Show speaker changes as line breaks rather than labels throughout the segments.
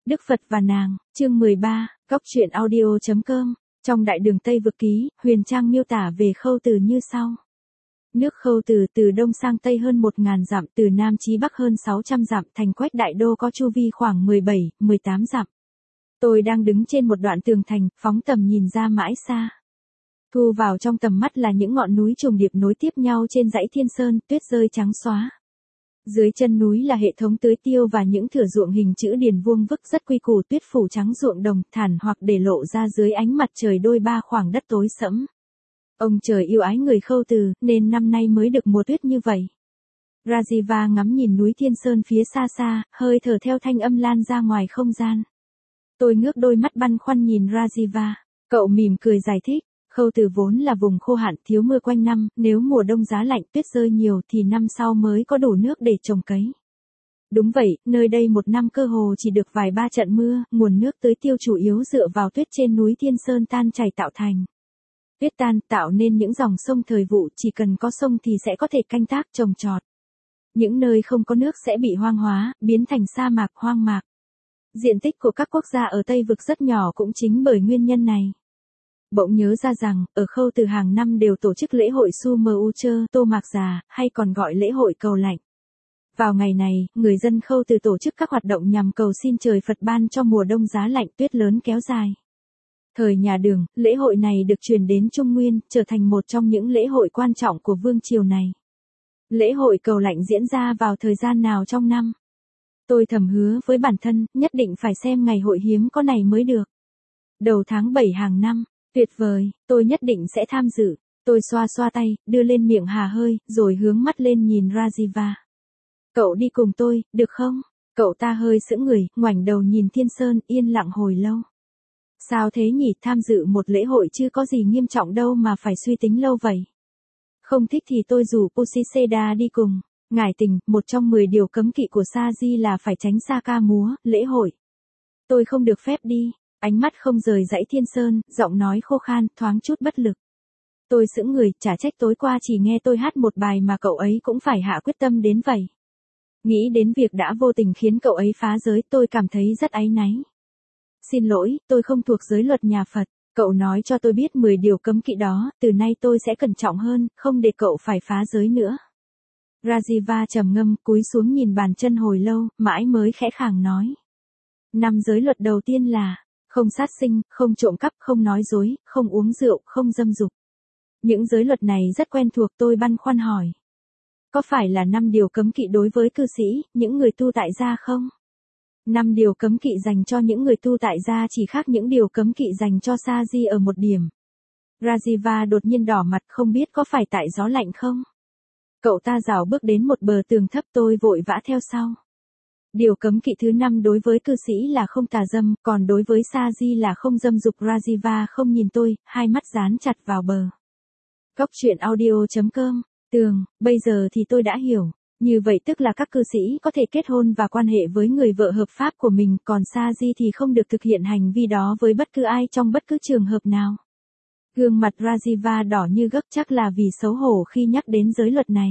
Đức Phật và nàng, chương 13, Góc truyện audio.com. Trong Đại đường Tây Vực Ký, Huyền Trang miêu tả về Khâu Từ như sau. Nước Khâu Từ từ đông sang tây hơn 1000 dặm, từ nam chí bắc hơn 600 dặm, thành Quách Đại Đô có chu vi khoảng 17-18 dặm. Tôi đang đứng trên một đoạn tường thành, phóng tầm nhìn ra mãi xa. Thu vào trong tầm mắt là những ngọn núi trùng điệp nối tiếp nhau trên dãy Thiên Sơn, tuyết rơi trắng xóa. Dưới chân núi là hệ thống tưới tiêu và những thửa ruộng hình chữ điền vuông vức rất quy củ, tuyết phủ trắng ruộng đồng, thản hoặc để lộ ra dưới ánh mặt trời đôi ba khoảng đất tối sẫm. Ông trời yêu ái người Khâu Từ, nên năm nay mới được mùa tuyết như vậy. Rajiva ngắm nhìn núi Thiên Sơn phía xa xa, hơi thở theo thanh âm lan ra ngoài không gian. Tôi ngước đôi mắt băn khoăn nhìn Rajiva. Cậu mỉm cười giải thích. Khâu Từ vốn là vùng khô hạn, thiếu mưa quanh năm, nếu mùa đông giá lạnh tuyết rơi nhiều thì năm sau mới có đủ nước để trồng cấy. Đúng vậy, nơi đây một năm cơ hồ chỉ được vài ba trận mưa, nguồn nước tưới tiêu chủ yếu dựa vào tuyết trên núi Thiên Sơn tan chảy tạo thành. Tuyết tan tạo nên những dòng sông thời vụ, chỉ cần có sông thì sẽ có thể canh tác trồng trọt. Những nơi không có nước sẽ bị hoang hóa, biến thành sa mạc hoang mạc. Diện tích của các quốc gia ở Tây Vực rất nhỏ cũng chính bởi nguyên nhân này. Bỗng nhớ ra rằng, ở Khâu Từ hàng năm đều tổ chức lễ hội Sumuuchơ, Tô Mạc Già, hay còn gọi lễ hội cầu lạnh. Vào ngày này, người dân Khâu Từ tổ chức các hoạt động nhằm cầu xin trời Phật ban cho mùa đông giá lạnh tuyết lớn kéo dài. Thời nhà Đường, lễ hội này được truyền đến Trung Nguyên, trở thành một trong những lễ hội quan trọng của vương triều này. Lễ hội cầu lạnh diễn ra vào thời gian nào trong năm? Tôi thầm hứa với bản thân, nhất định phải xem ngày hội hiếm có này mới được. Đầu tháng 7 hàng năm. Tuyệt vời, tôi nhất định sẽ tham dự. Tôi xoa xoa tay, đưa lên miệng hà hơi, rồi hướng mắt lên nhìn Rajiva. Cậu đi cùng tôi, được không? Cậu ta hơi sững người, ngoảnh đầu nhìn Thiên Sơn, yên lặng hồi lâu. Sao thế nhỉ, tham dự một lễ hội chứ có gì nghiêm trọng đâu mà phải suy tính lâu vậy. Không thích thì tôi rủ Pusiseda đi cùng. Ngải tình, một trong 10 điều cấm kỵ của Sa Di là phải tránh xa ca múa, lễ hội. Tôi không được phép đi. Ánh mắt không rời dãy Thiên Sơn, giọng nói khô khan, thoáng chút bất lực. Tôi sững người, chả trách tối qua chỉ nghe tôi hát một bài mà cậu ấy cũng phải hạ quyết tâm đến vậy. Nghĩ đến việc đã vô tình khiến cậu ấy phá giới, tôi cảm thấy rất áy náy. Xin lỗi, tôi không thuộc giới luật nhà Phật. Cậu nói cho tôi biết 10 điều cấm kỵ đó, từ nay tôi sẽ cẩn trọng hơn, không để cậu phải phá giới nữa. Rajiva trầm ngâm, cúi xuống nhìn bàn chân hồi lâu, mãi mới khẽ khàng nói. 5 giới luật đầu tiên là không sát sinh, không trộm cắp, không nói dối, không uống rượu, không dâm dục. Những giới luật này rất quen thuộc, tôi băn khoăn hỏi. Có phải là 5 điều cấm kỵ đối với cư sĩ, những người tu tại gia không? 5 điều cấm kỵ dành cho những người tu tại gia chỉ khác những điều cấm kỵ dành cho Sa Di ở một điểm. Rajiva đột nhiên đỏ mặt, không biết có phải tại gió lạnh không? Cậu ta rảo bước đến một bờ tường thấp, tôi vội vã theo sau. Điều cấm kỵ thứ 5 đối với cư sĩ là không tà dâm, còn đối với Sa Di là không dâm dục. Rajiva không nhìn tôi, hai mắt dán chặt vào bờ. Góc truyện audio.com. Tường, bây giờ thì tôi đã hiểu. Như vậy tức là các cư sĩ có thể kết hôn và quan hệ với người vợ hợp pháp của mình, còn Sa Di thì không được thực hiện hành vi đó với bất cứ ai trong bất cứ trường hợp nào. Gương mặt Rajiva đỏ như gấc, chắc là vì xấu hổ khi nhắc đến giới luật này.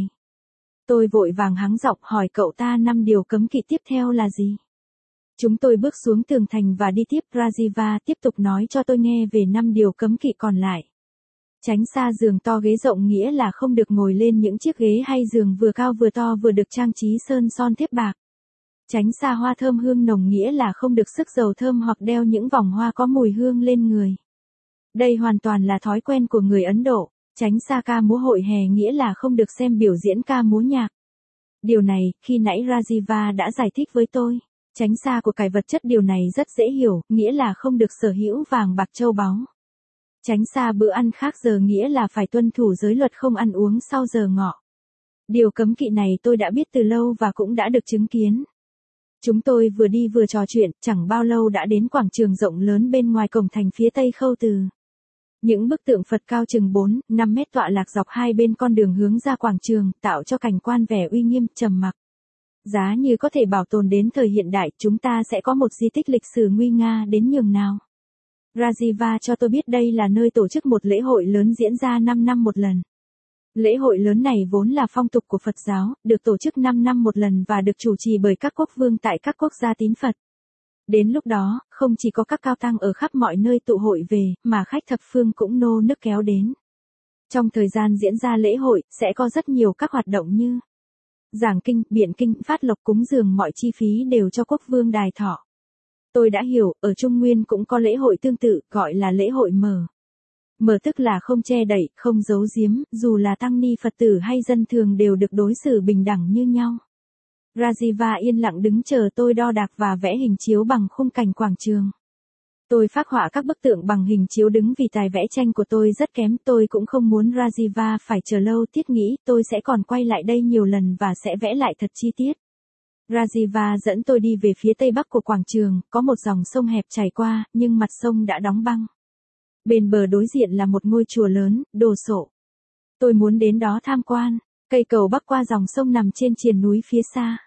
Tôi vội vàng hắng giọng hỏi cậu ta 5 điều cấm kỵ tiếp theo là gì? Chúng tôi bước xuống tường thành và đi tiếp. Rajiva tiếp tục nói cho tôi nghe về 5 điều cấm kỵ còn lại. Tránh xa giường to ghế rộng nghĩa là không được ngồi lên những chiếc ghế hay giường vừa cao vừa to vừa được trang trí sơn son thiếp bạc. Tránh xa hoa thơm hương nồng nghĩa là không được sức dầu thơm hoặc đeo những vòng hoa có mùi hương lên người. Đây hoàn toàn là thói quen của người Ấn Độ. Tránh xa ca múa hội hè nghĩa là không được xem biểu diễn ca múa nhạc. Điều này, khi nãy Rajiva đã giải thích với tôi. Tránh xa của cải vật chất, điều này rất dễ hiểu, nghĩa là không được sở hữu vàng bạc châu báu. Tránh xa bữa ăn khác giờ nghĩa là phải tuân thủ giới luật không ăn uống sau giờ ngọ. Điều cấm kỵ này tôi đã biết từ lâu và cũng đã được chứng kiến. Chúng tôi vừa đi vừa trò chuyện, chẳng bao lâu đã đến quảng trường rộng lớn bên ngoài cổng thành phía tây Khâu Từ. Những bức tượng Phật cao chừng 4-5 mét tọa lạc dọc hai bên con đường hướng ra quảng trường, tạo cho cảnh quan vẻ uy nghiêm, trầm mặc. Giá như có thể bảo tồn đến thời hiện đại, chúng ta sẽ có một di tích lịch sử nguy nga đến nhường nào. Rajiva cho tôi biết đây là nơi tổ chức một lễ hội lớn diễn ra 5 năm một lần. Lễ hội lớn này vốn là phong tục của Phật giáo, được tổ chức 5 năm một lần và được chủ trì bởi các quốc vương tại các quốc gia tín Phật. Đến lúc đó, không chỉ có các cao tăng ở khắp mọi nơi tụ hội về, mà khách thập phương cũng nô nức kéo đến. Trong thời gian diễn ra lễ hội, sẽ có rất nhiều các hoạt động như giảng kinh, biện kinh, phát lộc cúng dường, mọi chi phí đều cho quốc vương đài thọ. Tôi đã hiểu, ở Trung Nguyên cũng có lễ hội tương tự, gọi là lễ hội mở. Mở tức là không che đậy, không giấu giếm, dù là tăng ni Phật tử hay dân thường đều được đối xử bình đẳng như nhau. Rajiva yên lặng đứng chờ tôi đo đạc và vẽ hình chiếu bằng khung cảnh quảng trường. Tôi phác họa các bức tượng bằng hình chiếu đứng vì tài vẽ tranh của tôi rất kém. Tôi cũng không muốn Rajiva phải chờ lâu, thiết nghĩ tôi sẽ còn quay lại đây nhiều lần và sẽ vẽ lại thật chi tiết. Rajiva dẫn tôi đi về phía tây bắc của quảng trường, có một dòng sông hẹp chảy qua, nhưng mặt sông đã đóng băng. Bên bờ đối diện là một ngôi chùa lớn, đồ sộ. Tôi muốn đến đó tham quan. Cây cầu bắc qua dòng sông nằm trên triền núi phía xa.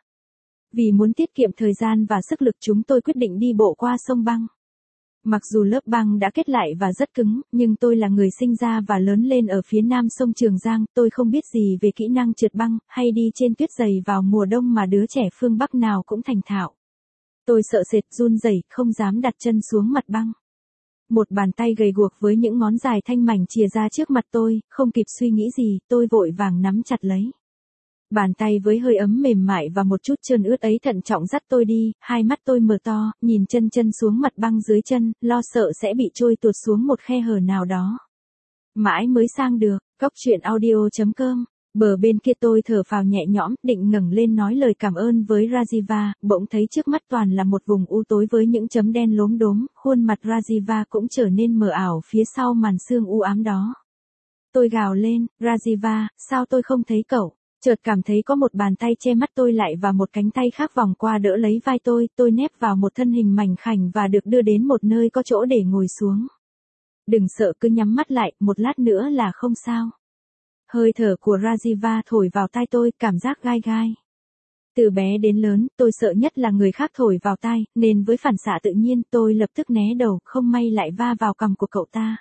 Vì muốn tiết kiệm thời gian và sức lực, chúng tôi quyết định đi bộ qua sông băng. Mặc dù lớp băng đã kết lại và rất cứng, nhưng tôi là người sinh ra và lớn lên ở phía nam sông Trường Giang, tôi không biết gì về kỹ năng trượt băng, hay đi trên tuyết dày vào mùa đông mà đứa trẻ phương Bắc nào cũng thành thạo. Tôi sợ sệt, run rẩy, không dám đặt chân xuống mặt băng. Một bàn tay gầy guộc với những ngón dài thanh mảnh chìa ra trước mặt tôi, không kịp suy nghĩ gì, tôi vội vàng nắm chặt lấy. Bàn tay với hơi ấm mềm mại và một chút trơn ướt ấy thận trọng dắt tôi đi, hai mắt tôi mở to, nhìn chân xuống mặt băng dưới chân, lo sợ sẽ bị trôi tuột xuống một khe hở nào đó. Mãi mới sang được, goctruyện.audio.com. Bờ bên kia tôi thở phào nhẹ nhõm, định ngẩng lên nói lời cảm ơn với Rajiva, bỗng thấy trước mắt toàn là một vùng u tối với những chấm đen lốm đốm, khuôn mặt Rajiva cũng trở nên mờ ảo phía sau màn sương u ám đó. Tôi gào lên, Rajiva, sao tôi không thấy cậu? Chợt cảm thấy có một bàn tay che mắt tôi lại và một cánh tay khác vòng qua đỡ lấy vai tôi nép vào một thân hình mảnh khảnh và được đưa đến một nơi có chỗ để ngồi xuống. Đừng sợ, cứ nhắm mắt lại, một lát nữa là không sao. Hơi thở của Rajiva thổi vào tai tôi, cảm giác gai gai. Từ bé đến lớn, tôi sợ nhất là người khác thổi vào tai, nên với phản xạ tự nhiên tôi lập tức né đầu, không may lại va vào cằm của cậu ta.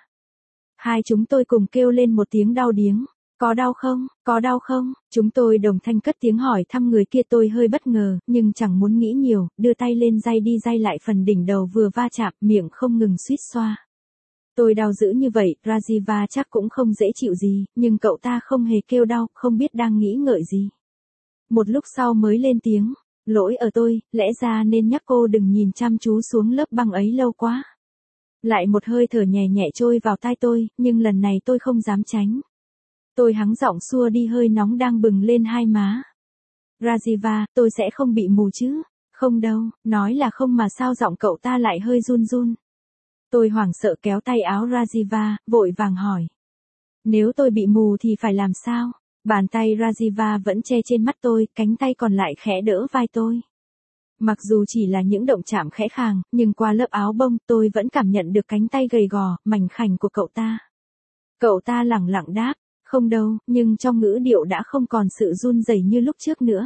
Hai chúng tôi cùng kêu lên một tiếng đau điếng. Có đau không? Có đau không? Chúng tôi đồng thanh cất tiếng hỏi thăm người kia. Tôi hơi bất ngờ, nhưng chẳng muốn nghĩ nhiều, đưa tay lên day đi day lại phần đỉnh đầu vừa va chạm, miệng không ngừng suýt xoa. Tôi đau dữ như vậy, Rajiva chắc cũng không dễ chịu gì, nhưng cậu ta không hề kêu đau, không biết đang nghĩ ngợi gì. Một lúc sau mới lên tiếng, lỗi ở tôi, lẽ ra nên nhắc cô đừng nhìn chăm chú xuống lớp băng ấy lâu quá. Lại một hơi thở nhẹ nhẹ trôi vào tai tôi, nhưng lần này tôi không dám tránh. Tôi hắng giọng xua đi hơi nóng đang bừng lên hai má. Rajiva, tôi sẽ không bị mù chứ? Không đâu, nói là không mà sao giọng cậu ta lại hơi run run. Tôi hoảng sợ kéo tay áo Rajiva, vội vàng hỏi. Nếu tôi bị mù thì phải làm sao? Bàn tay Rajiva vẫn che trên mắt tôi, cánh tay còn lại khẽ đỡ vai tôi. Mặc dù chỉ là những động chạm khẽ khàng, nhưng qua lớp áo bông tôi vẫn cảm nhận được cánh tay gầy gò, mảnh khảnh của cậu ta. Cậu ta lẳng lặng đáp. Không đâu, nhưng trong ngữ điệu đã không còn sự run rẩy như lúc trước nữa.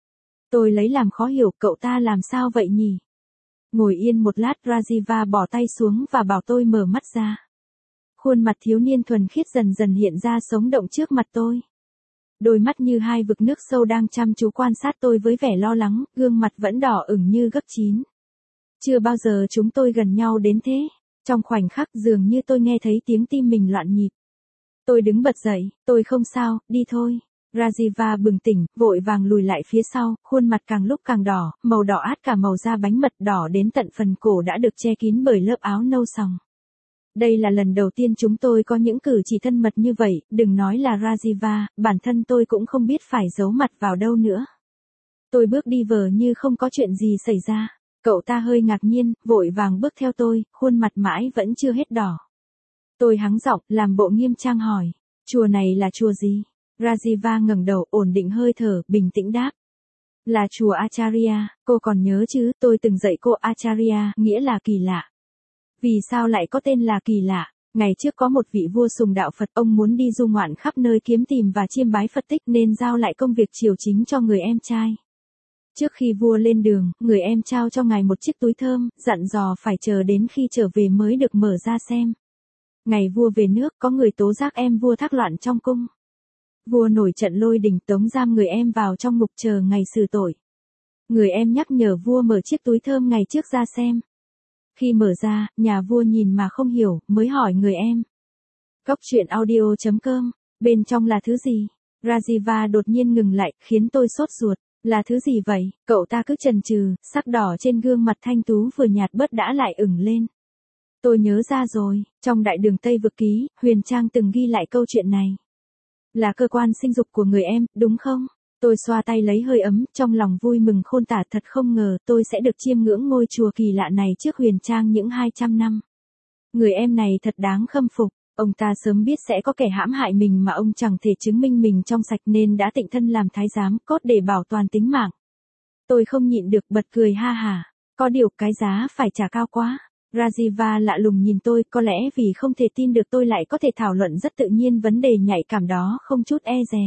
Tôi lấy làm khó hiểu, cậu ta làm sao vậy nhỉ? Ngồi yên một lát, Rajiva bỏ tay xuống và bảo tôi mở mắt ra. Khuôn mặt thiếu niên thuần khiết dần dần hiện ra sống động trước mặt tôi. Đôi mắt như hai vực nước sâu đang chăm chú quan sát tôi với vẻ lo lắng, gương mặt vẫn đỏ ửng như gấp chín. Chưa bao giờ chúng tôi gần nhau đến thế. Trong khoảnh khắc dường như tôi nghe thấy tiếng tim mình loạn nhịp. Tôi đứng bật dậy, tôi không sao, đi thôi. Rajiva bừng tỉnh, vội vàng lùi lại phía sau, khuôn mặt càng lúc càng đỏ, màu đỏ át cả màu da bánh mật, đỏ đến tận phần cổ đã được che kín bởi lớp áo nâu sòng. Đây là lần đầu tiên chúng tôi có những cử chỉ thân mật như vậy, đừng nói là Rajiva, bản thân tôi cũng không biết phải giấu mặt vào đâu nữa. Tôi bước đi vờ như không có chuyện gì xảy ra. Cậu ta hơi ngạc nhiên, vội vàng bước theo tôi, khuôn mặt mãi vẫn chưa hết đỏ. Tôi hắng giọng, làm bộ nghiêm trang hỏi, chùa này là chùa gì? Rajiva ngẩng đầu, ổn định hơi thở, bình tĩnh đáp. Là chùa Acharya, cô còn nhớ chứ, tôi từng dạy cô Acharya, nghĩa là kỳ lạ. Vì sao lại có tên là kỳ lạ? Ngày trước có một vị vua sùng đạo Phật, ông muốn đi du ngoạn khắp nơi kiếm tìm và chiêm bái Phật tích nên giao lại công việc triều chính cho người em trai. Trước khi vua lên đường, người em trao cho ngài một chiếc túi thơm, dặn dò phải chờ đến khi trở về mới được mở ra xem. Ngày vua về nước, có người tố giác em vua thác loạn trong cung. Vua nổi trận lôi đình, tống giam người em vào trong ngục chờ ngày xử tội. Người em nhắc nhở vua mở chiếc túi thơm ngày trước ra xem. Khi mở ra, nhà vua nhìn mà không hiểu, mới hỏi người em. Góc chuyện audio.com, bên trong là thứ gì? Rajiva đột nhiên ngừng lại, khiến tôi sốt ruột. Là thứ gì vậy? Cậu ta cứ chần chừ, sắc đỏ trên gương mặt thanh tú vừa nhạt bớt đã lại ửng lên. Tôi nhớ ra rồi, trong Đại Đường Tây Vực Ký, Huyền Trang từng ghi lại câu chuyện này. Là cơ quan sinh dục của người em, đúng không? Tôi xoa tay lấy hơi ấm, trong lòng vui mừng khôn tả, thật không ngờ tôi sẽ được chiêm ngưỡng ngôi chùa kỳ lạ này trước Huyền Trang những 200 năm. Người em này thật đáng khâm phục, ông ta sớm biết sẽ có kẻ hãm hại mình mà ông chẳng thể chứng minh mình trong sạch nên đã tịnh thân làm thái giám cốt để bảo toàn tính mạng. Tôi không nhịn được bật cười ha hả, có điều cái giá phải trả cao quá. Rajiva lạ lùng nhìn tôi, có lẽ vì không thể tin được tôi lại có thể thảo luận rất tự nhiên vấn đề nhạy cảm đó không chút e dè.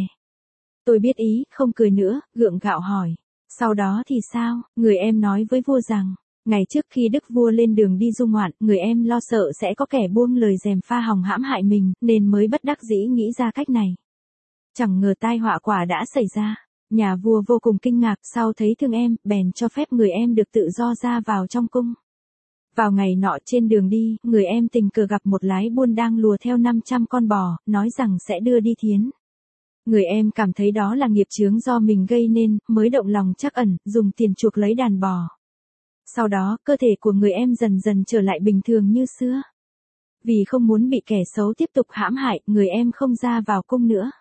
Tôi biết ý, không cười nữa, gượng gạo hỏi. Sau đó thì sao? Người em nói với vua rằng, ngày trước khi đức vua lên đường đi du ngoạn, người em lo sợ sẽ có kẻ buông lời gièm pha hòng hãm hại mình, nên mới bất đắc dĩ nghĩ ra cách này. Chẳng ngờ tai họa quả đã xảy ra. Nhà vua vô cùng kinh ngạc, sau thấy thương em, bèn cho phép người em được tự do ra vào trong cung. Vào ngày nọ trên đường đi, người em tình cờ gặp một lái buôn đang lùa theo 500 con bò, nói rằng sẽ đưa đi thiến. Người em cảm thấy đó là nghiệp chướng do mình gây nên, mới động lòng trắc ẩn, dùng tiền chuộc lấy đàn bò. Sau đó, cơ thể của người em dần dần trở lại bình thường như xưa. Vì không muốn bị kẻ xấu tiếp tục hãm hại, người em không ra vào cung nữa.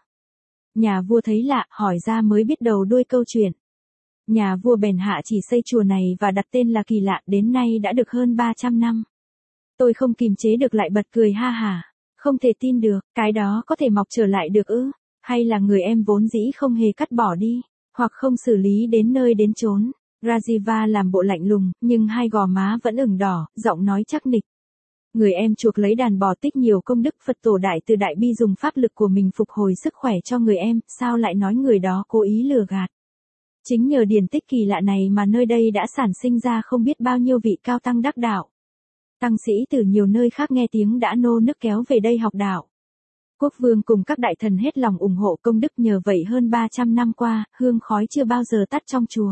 Nhà vua thấy lạ, hỏi ra mới biết đầu đuôi câu chuyện. Nhà vua bèn hạ chỉ xây chùa này và đặt tên là Kỳ Lạ, đến nay đã được hơn 300 năm. Tôi không kìm chế được lại bật cười ha hả. Không thể tin được, cái đó có thể mọc trở lại được ư? Hay là người em vốn dĩ không hề cắt bỏ đi, hoặc không xử lý đến nơi đến chốn. Rajiva làm bộ lạnh lùng, nhưng hai gò má vẫn ửng đỏ, giọng nói chắc nịch. Người em chuộc lấy đàn bò tích nhiều công đức, Phật tổ Đại Từ Đại Bi dùng pháp lực của mình phục hồi sức khỏe cho người em, sao lại nói người đó cố ý lừa gạt. Chính nhờ điển tích kỳ lạ này mà nơi đây đã sản sinh ra không biết bao nhiêu vị cao tăng đắc đạo. Tăng sĩ từ nhiều nơi khác nghe tiếng đã nô nức kéo về đây học đạo. Quốc vương cùng các đại thần hết lòng ủng hộ công đức, nhờ vậy hơn 300 năm qua, hương khói chưa bao giờ tắt trong chùa.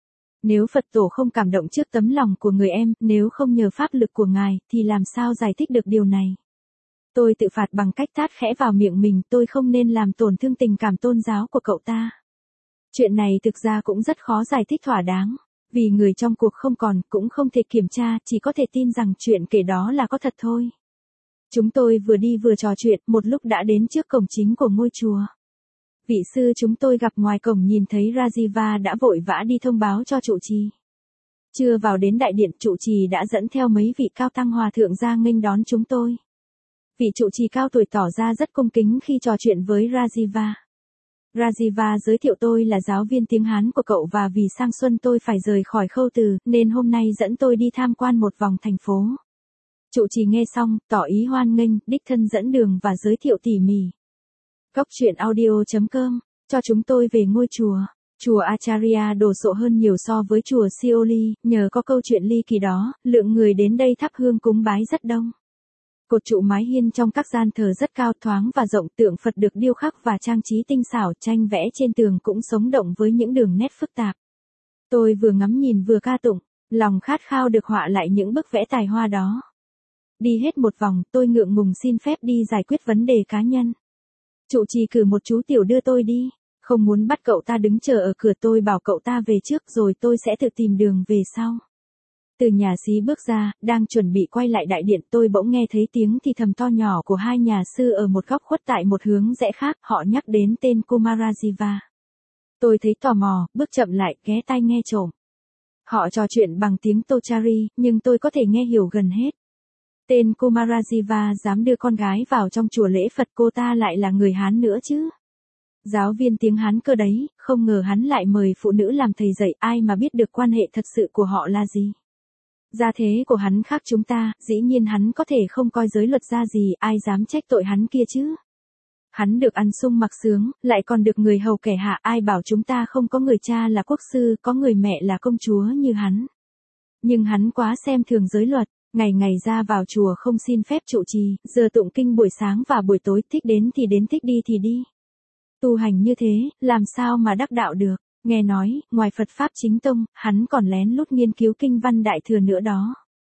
Nếu Phật tổ không cảm động trước tấm lòng của người em, nếu không nhờ pháp lực của ngài, thì làm sao giải thích được điều này? Tôi tự phạt bằng cách tát khẽ vào miệng mình, tôi không nên làm tổn thương tình cảm tôn giáo của cậu ta. Chuyện này thực ra cũng rất khó giải thích thỏa đáng, vì người trong cuộc không còn, cũng không thể kiểm tra, chỉ có thể tin rằng chuyện kể đó là có thật thôi. Chúng tôi vừa đi vừa trò chuyện, một lúc đã đến trước cổng chính của ngôi chùa. Vị sư chúng tôi gặp ngoài cổng nhìn thấy Rajiva đã vội vã đi thông báo cho trụ trì. Chưa vào đến đại điện, trụ trì đã dẫn theo mấy vị cao tăng hòa thượng ra nghênh đón chúng tôi. Vị trụ trì cao tuổi tỏ ra rất cung kính khi trò chuyện với Rajiva. Rajiva giới thiệu tôi là giáo viên tiếng Hán của cậu và vì sang xuân tôi phải rời khỏi Khâu Từ, nên hôm nay dẫn tôi đi tham quan một vòng thành phố. Trụ trì nghe xong, tỏ ý hoan nghênh, đích thân dẫn đường và giới thiệu tỉ mỉ. Góc chuyện audio.com, cho chúng tôi về ngôi chùa. Chùa Acharya đồ sộ hơn nhiều so với chùa Sioli, nhờ có câu chuyện ly kỳ đó, lượng người đến đây thắp hương cúng bái rất đông. Cột trụ mái hiên trong các gian thờ rất cao, thoáng và rộng, tượng Phật được điêu khắc và trang trí tinh xảo, tranh vẽ trên tường cũng sống động với những đường nét phức tạp. Tôi vừa ngắm nhìn vừa ca tụng, lòng khát khao được họa lại những bức vẽ tài hoa đó. Đi hết một vòng, tôi ngượng ngùng xin phép đi giải quyết vấn đề cá nhân. Trụ trì cử một chú tiểu đưa tôi đi, không muốn bắt cậu ta đứng chờ ở cửa, tôi bảo cậu ta về trước rồi tôi sẽ tự tìm đường về sau. Từ nhà xí bước ra, đang chuẩn bị quay lại đại điện, tôi bỗng nghe thấy tiếng thì thầm to nhỏ của hai nhà sư ở một góc khuất tại một hướng rẽ khác, họ nhắc đến tên Kumarajiva. Tôi thấy tò mò, bước chậm lại, ghé tai nghe trộm. Họ trò chuyện bằng tiếng Tochari, nhưng tôi có thể nghe hiểu gần hết. Tên Kumarajiva dám đưa con gái vào trong chùa lễ Phật, cô ta lại là người Hán nữa chứ. Giáo viên tiếng Hán cơ đấy, không ngờ hắn lại mời phụ nữ làm thầy dạy, ai mà biết được quan hệ thật sự của họ là gì. Gia thế của hắn khác chúng ta, dĩ nhiên hắn có thể không coi giới luật ra gì, ai dám trách tội hắn kia chứ. Hắn được ăn sung mặc sướng, lại còn được người hầu kẻ hạ, ai bảo chúng ta không có người cha là quốc sư, có người mẹ là công chúa như hắn. Nhưng hắn quá xem thường giới luật, ngày ngày ra vào chùa không xin phép trụ trì, giờ tụng kinh buổi sáng và buổi tối, thích đến thì đến, thích đi thì đi. Tu hành như thế, làm sao mà đắc đạo được? Nghe nói, ngoài Phật Pháp chính tông, hắn còn lén lút nghiên cứu kinh văn Đại Thừa nữa đó.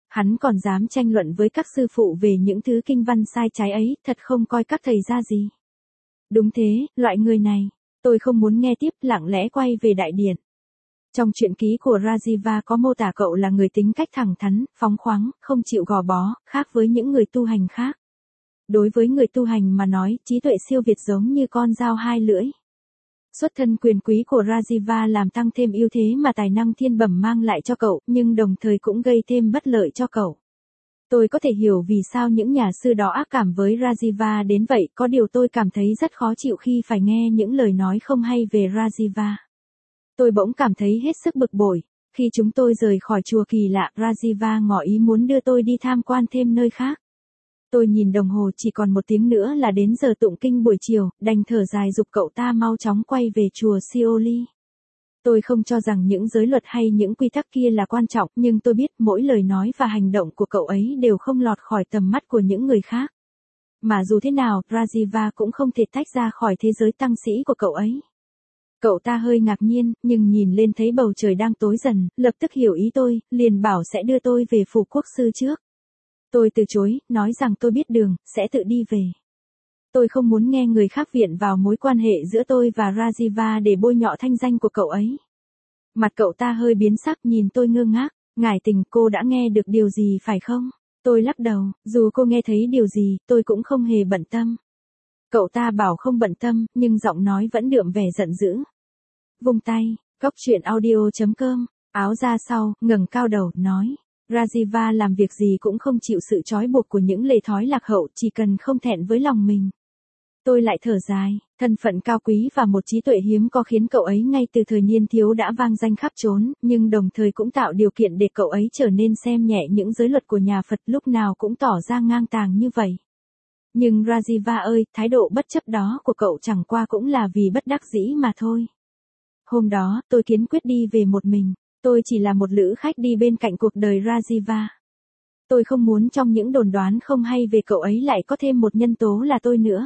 Hắn còn dám tranh luận với các sư phụ về những thứ kinh văn sai trái ấy, thật không coi các thầy ra gì. Đúng thế, loại người này. Tôi không muốn nghe tiếp, lặng lẽ quay về đại điện. Trong truyện ký của Rajiva có mô tả cậu là người tính cách thẳng thắn, phóng khoáng, không chịu gò bó, khác với những người tu hành khác. Đối với người tu hành mà nói, trí tuệ siêu việt giống như con dao hai lưỡi. Xuất thân quyền quý của Rajiva làm tăng thêm ưu thế mà tài năng thiên bẩm mang lại cho cậu, nhưng đồng thời cũng gây thêm bất lợi cho cậu. Tôi có thể hiểu vì sao những nhà sư đó ác cảm với Rajiva đến vậy, có điều tôi cảm thấy rất khó chịu khi phải nghe những lời nói không hay về Rajiva. Tôi bỗng cảm thấy hết sức bực bội. Khi chúng tôi rời khỏi chùa kỳ lạ, Rajiva ngỏ ý muốn đưa tôi đi tham quan thêm nơi khác. Tôi nhìn đồng hồ, chỉ còn 1 tiếng nữa là đến giờ tụng kinh buổi chiều, đành thở dài giục cậu ta mau chóng quay về chùa Sioli. Tôi không cho rằng những giới luật hay những quy tắc kia là quan trọng, nhưng tôi biết mỗi lời nói và hành động của cậu ấy đều không lọt khỏi tầm mắt của những người khác. Mà dù thế nào, Rajiva cũng không thể tách ra khỏi thế giới tăng sĩ của cậu ấy. Cậu ta hơi ngạc nhiên, nhưng nhìn lên thấy bầu trời đang tối dần, lập tức hiểu ý tôi, liền bảo sẽ đưa tôi về phủ quốc sư trước. Tôi từ chối, nói rằng tôi biết đường, sẽ tự đi về. Tôi không muốn nghe người khác viện vào mối quan hệ giữa tôi và Rajiva để bôi nhọ thanh danh của cậu ấy. Mặt cậu ta hơi biến sắc, nhìn tôi ngơ ngác. Ngải Tình, cô đã nghe được điều gì phải không? Tôi lắc đầu, dù cô nghe thấy điều gì, tôi cũng không hề bận tâm. Cậu ta bảo không bận tâm, nhưng giọng nói vẫn đượm vẻ giận dữ. Vung tay, Cóc Truyện Audio.com, áo ra sau, ngẩng cao đầu, nói. Rajiva làm việc gì cũng không chịu sự trói buộc của những lề thói lạc hậu, chỉ cần không thẹn với lòng mình. Tôi lại thở dài, thân phận cao quý và một trí tuệ hiếm có khiến cậu ấy ngay từ thời niên thiếu đã vang danh khắp chốn, nhưng đồng thời cũng tạo điều kiện để cậu ấy trở nên xem nhẹ những giới luật của nhà Phật, lúc nào cũng tỏ ra ngang tàng như vậy. Nhưng Rajiva ơi, thái độ bất chấp đó của cậu chẳng qua cũng là vì bất đắc dĩ mà thôi. Hôm đó, tôi kiên quyết đi về một mình. Tôi chỉ là một lữ khách đi bên cạnh cuộc đời Rajiva. Tôi không muốn trong những đồn đoán không hay về cậu ấy lại có thêm một nhân tố là tôi nữa.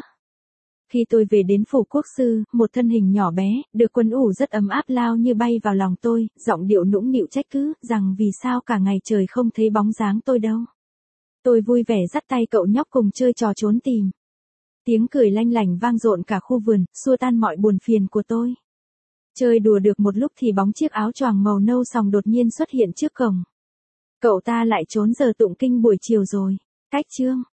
Khi tôi về đến phủ quốc sư, một thân hình nhỏ bé, được quần ủ rất ấm áp lao như bay vào lòng tôi, giọng điệu nũng nịu trách cứ, rằng vì sao cả ngày trời không thấy bóng dáng tôi đâu. Tôi vui vẻ dắt tay cậu nhóc cùng chơi trò trốn tìm. Tiếng cười lanh lảnh vang rộn cả khu vườn, xua tan mọi buồn phiền của tôi. Chơi đùa được một lúc thì bóng chiếc áo choàng màu nâu sòng đột nhiên xuất hiện trước cổng. Cậu ta lại trốn giờ tụng kinh buổi chiều rồi. Cách chương